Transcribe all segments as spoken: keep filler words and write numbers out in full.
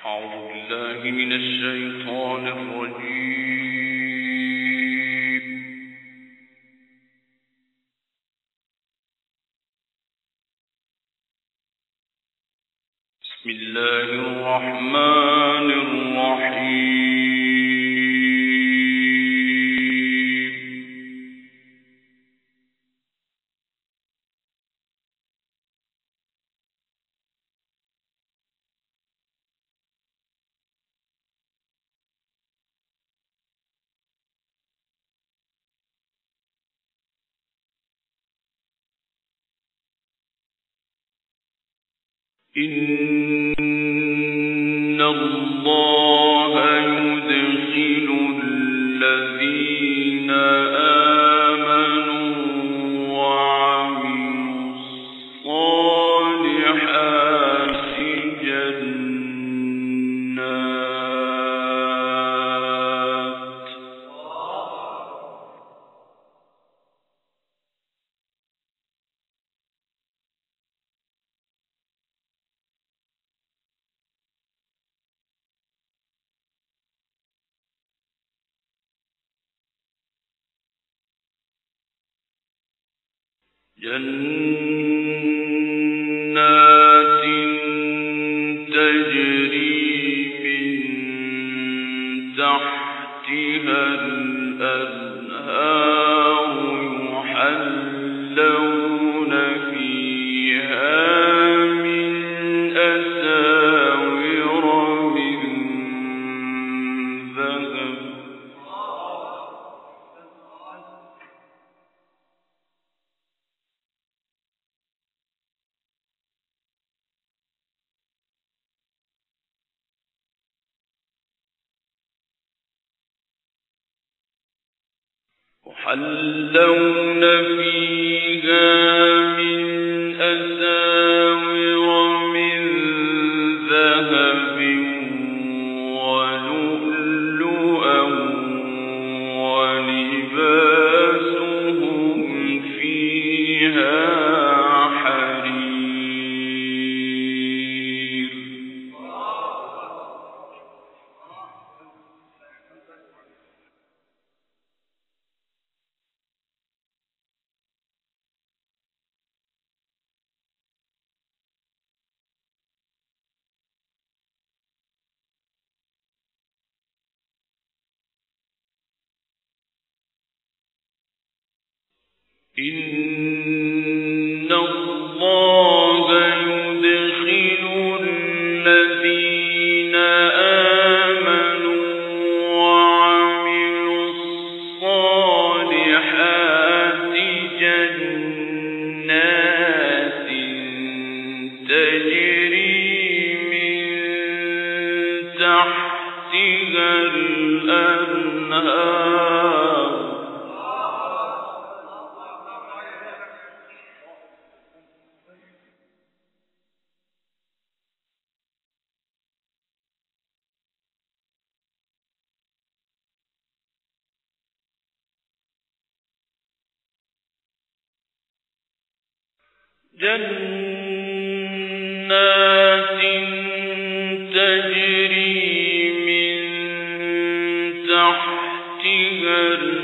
أعوذ بالله من الشيطان الرجيم. بسم الله الرحمن الرحيم. إن الله يدخل الذين آمنوا وعملوا الصالحات جنات جنات تجري من تحتها الأنهار يحلون فيها من أساور من ذهب يحلون فيها من أساور من ذهب ولؤلؤا ولباسهم فيها حرير. إن الله يدخل الذين آمنوا وعملوا الصالحات جنات تجري من تحتها الأنهار جنات تجري من تحتها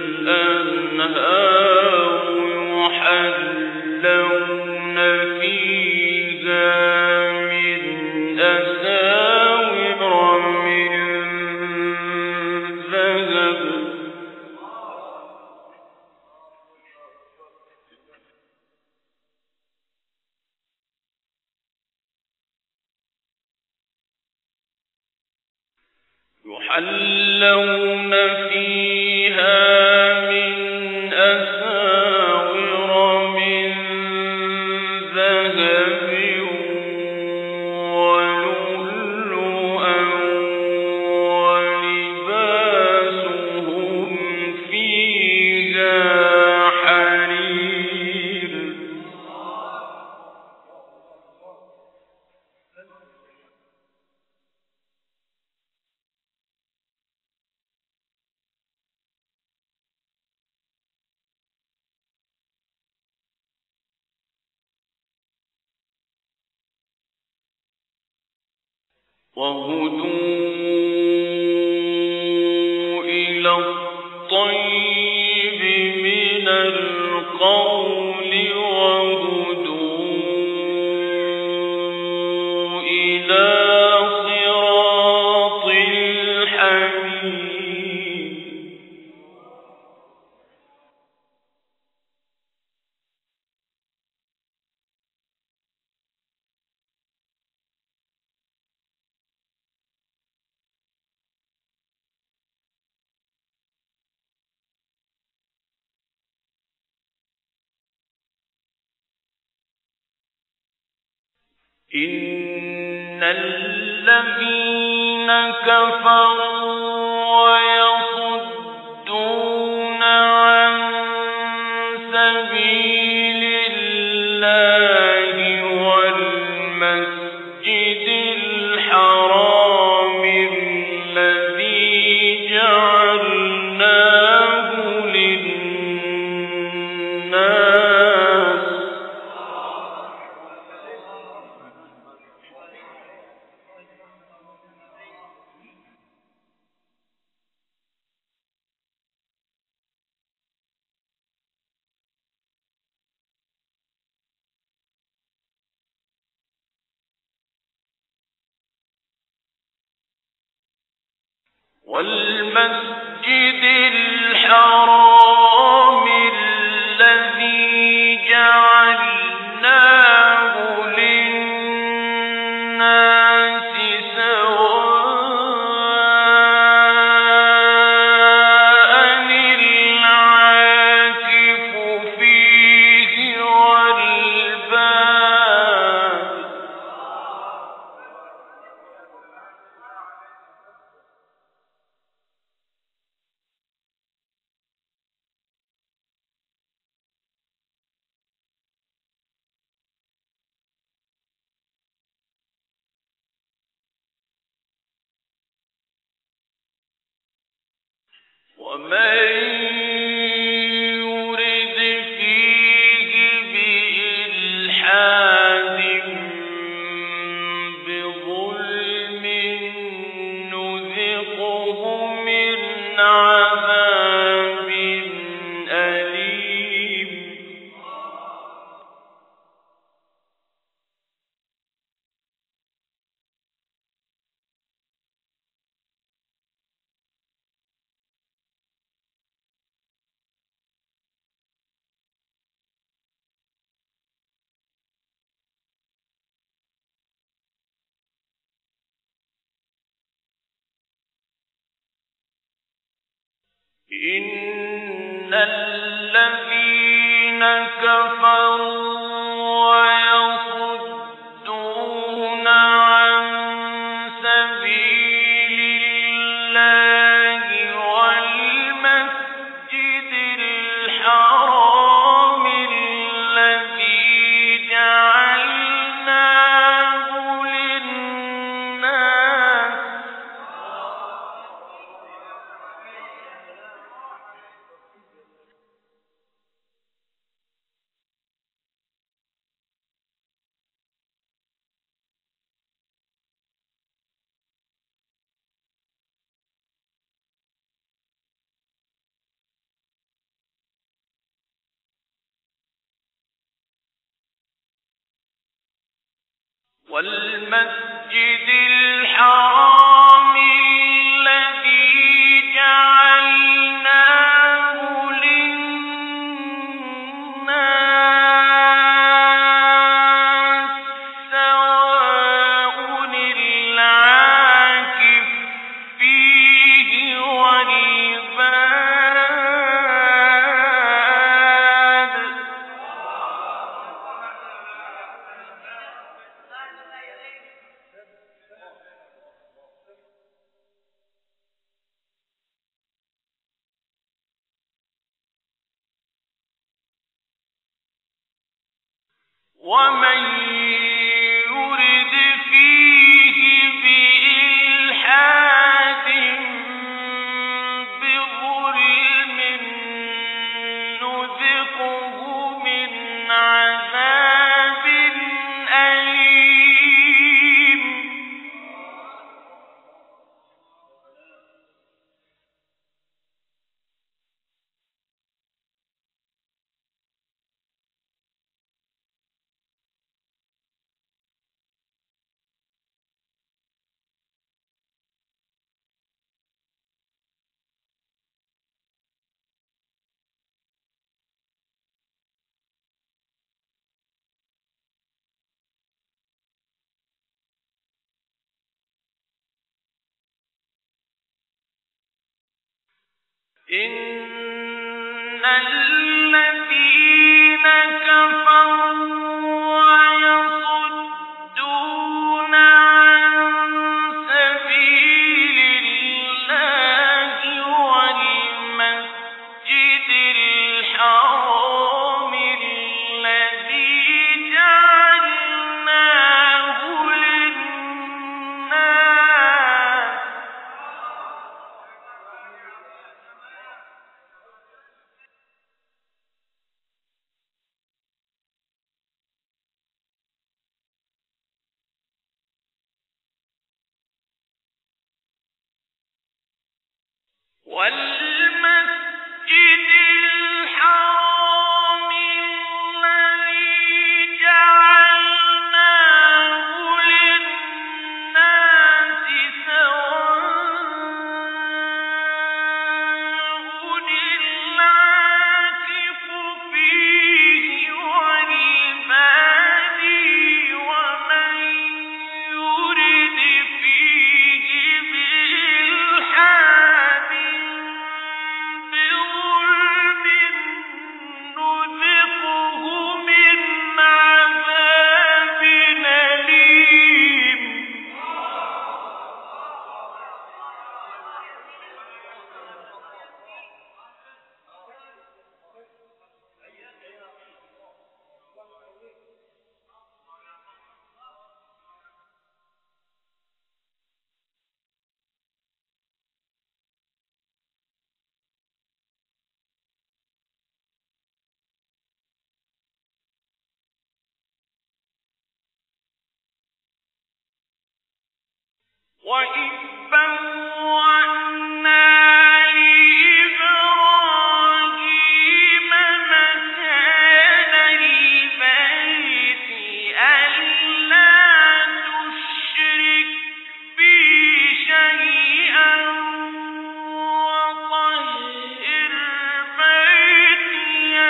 الأنهار يحلون فيها من أساور من ذهب يحلون فيها من أساور من ذهب ولؤلؤا ولباسهم فيها حرير. وهدوا إلى الطيب من القول وهدوا إلى صراط الحميد. إن الذين كفروا ويصدون عن سبيل الله والمسجد الحرام الذي جعلناه للناس والمسجد الحرام الذي جعلناه للناس سواء العاكف فيه والباد. ومن يرد فيه بإلحاد بظلم نذقه من عذاب أليم. إن الذين كفروا ويصدون عن سبيل الله والمسجد الحرام الذي جعلناه للناس والمسجد الحرام الذي جعلناه للناس سواء العاكف فيه والباد. ومن يرد فيه بإلحاد بظلم نذقه من عذاب أليم. إن الذين كفروا ويصدون عن سبيل الله والمسجد الحرام الذي جعلناه للناس والمسجد الحرام الذي جعلناه للناس سواء العاكف فيه والبادي ومن يرد فيه بإلحاد بظلم نذقه من عذاب أليم وإذ بوأنا لإبراهيم مكان البيت ألا تشرك بي شيئا وطهر بيتي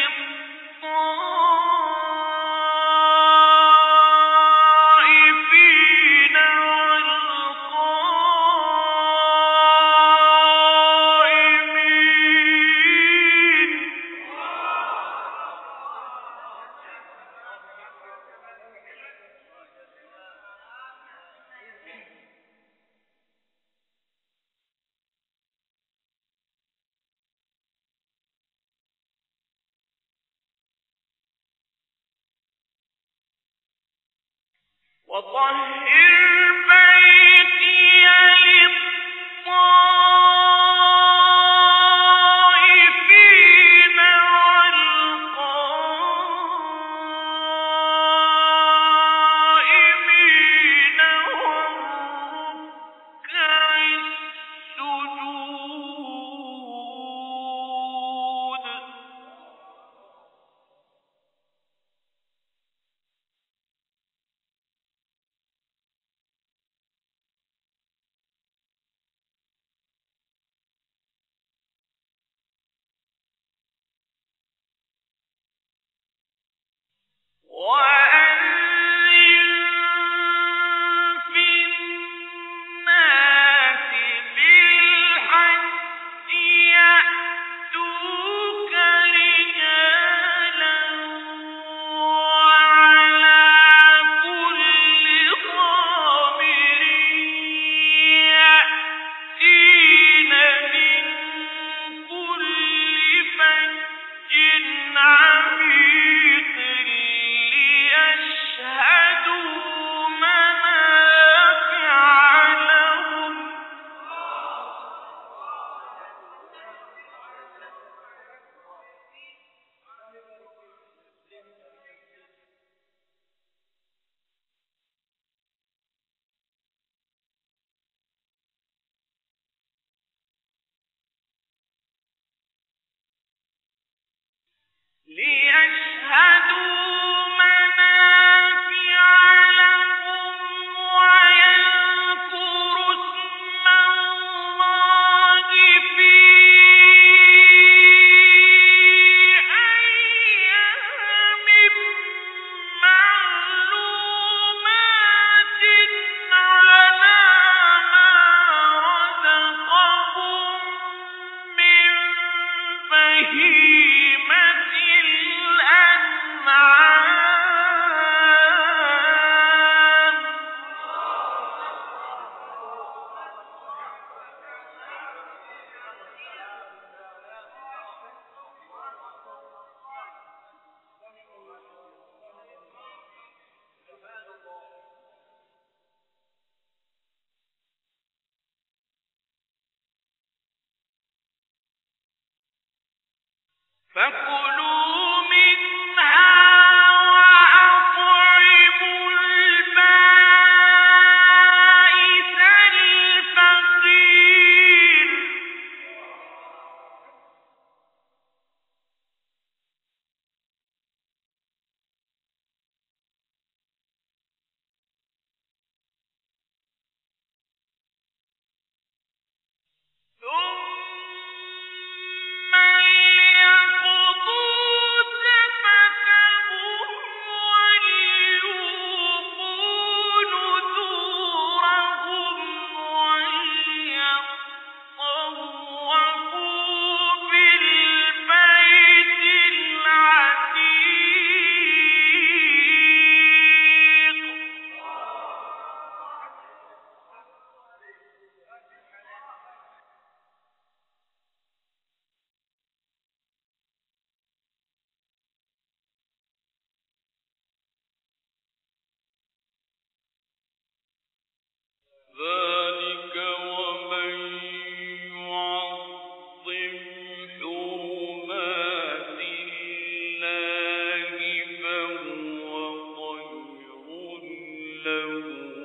للطائفين وطهر بيتي للطائفين والقائمين والركع السجود وأذن في الناس بالحج يأتوك رجالا وعلى كل ضامر يأتين من كل فج عميق ليشهدوا منافع لهم ليشهدوا منافع لهم ويذكروا اسم الله في أيام معلومات على ما رزقهم من فكلوا منها وأطعموا البائس الفقير ثم ليقضوا تفثهم وليوفوا نذورهم وليطوفوا بالبيت العتيق ذلك ومن يعظم حرمات الله فهو خير له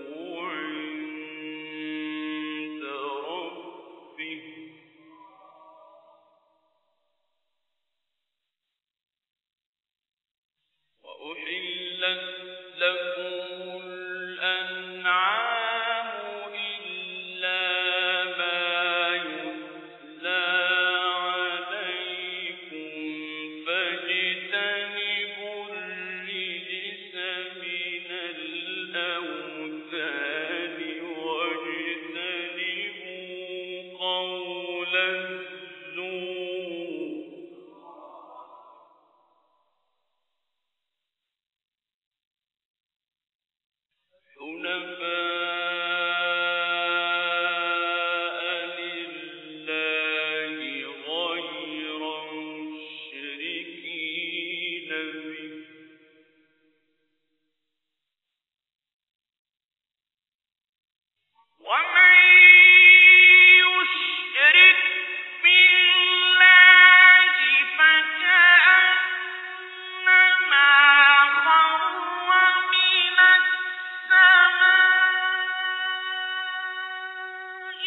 عند ربه وأحلت لكم الأنعام إلا ما يتلى عليكم فاجتنبوا الرجس من الأوثان واجتنبوا قول الزور حنفاء لله غير مشركين به ومن يشرك بالله فكأنما خر من السماء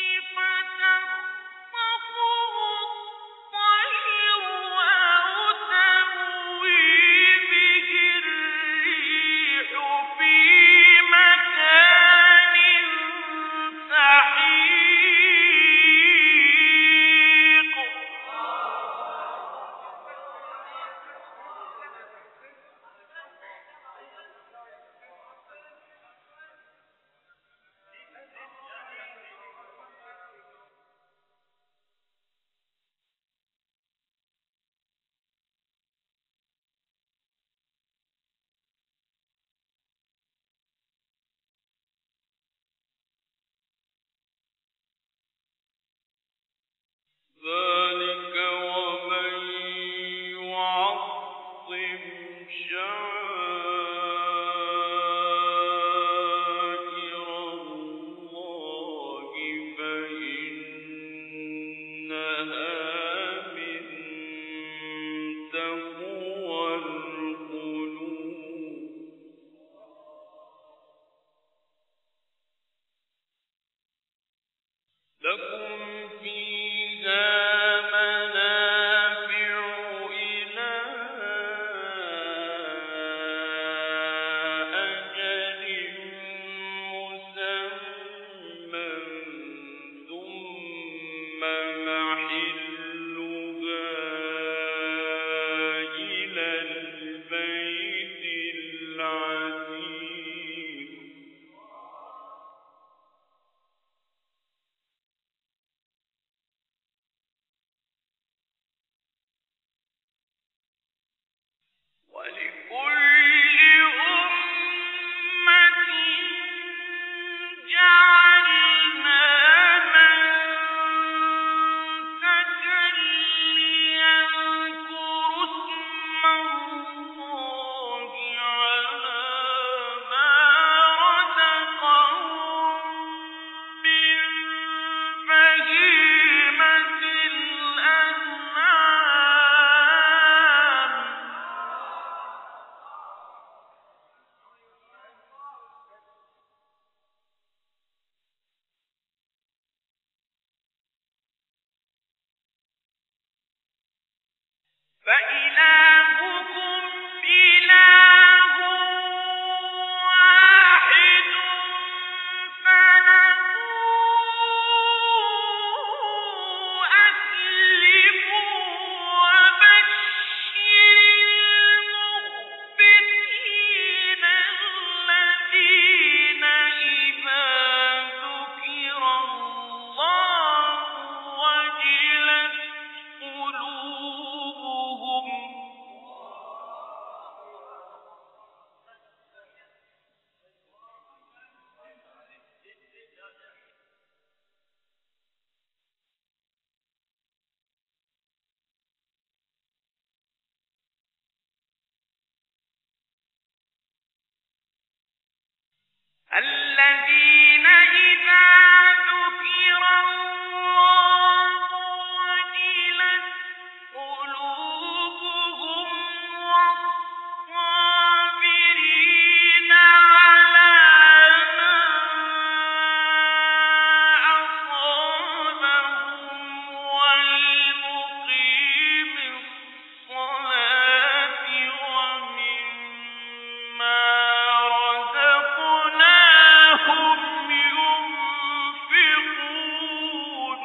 فتخطفه الطير أو تهوي به الريح في مكان سحيق ذلك ومن يعظم شعائر الله فإنها من تقوى القلوب لكم فيها الذين إذا ذكر الله وجلت قلوبهم والصابرين على ما أصابهم والمقيم الصلاة ومما رزقناهم ينفقون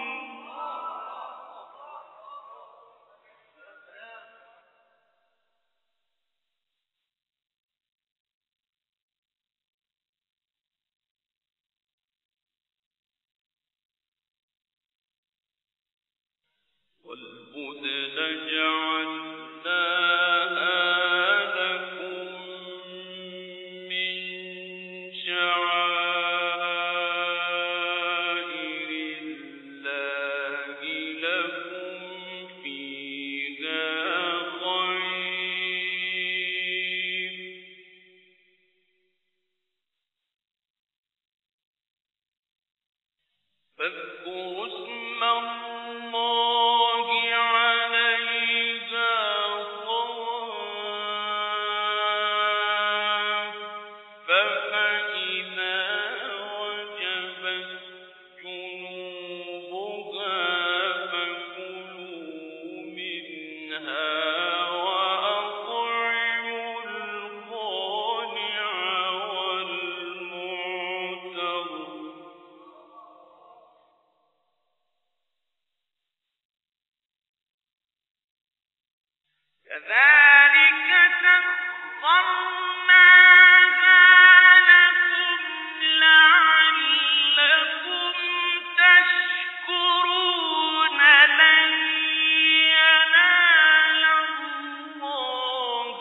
والبدن جعلناها لكم من شعائر الله لكم فيها خير فاذكروا اسم الله عليها صواف فإذا وجبت جنوبها فكلوا منها وأطعموا القانع والمعتر كذلك سخرناها لكم لعلكم تشكرون لن ينال الله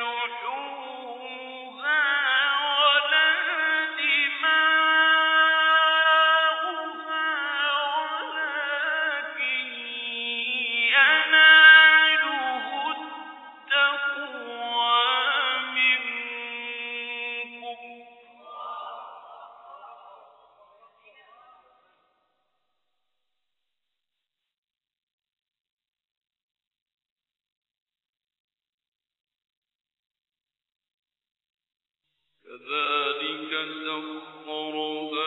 لحومها ولا دماؤها ولكن يناله التقوى منكم كذلك سخرها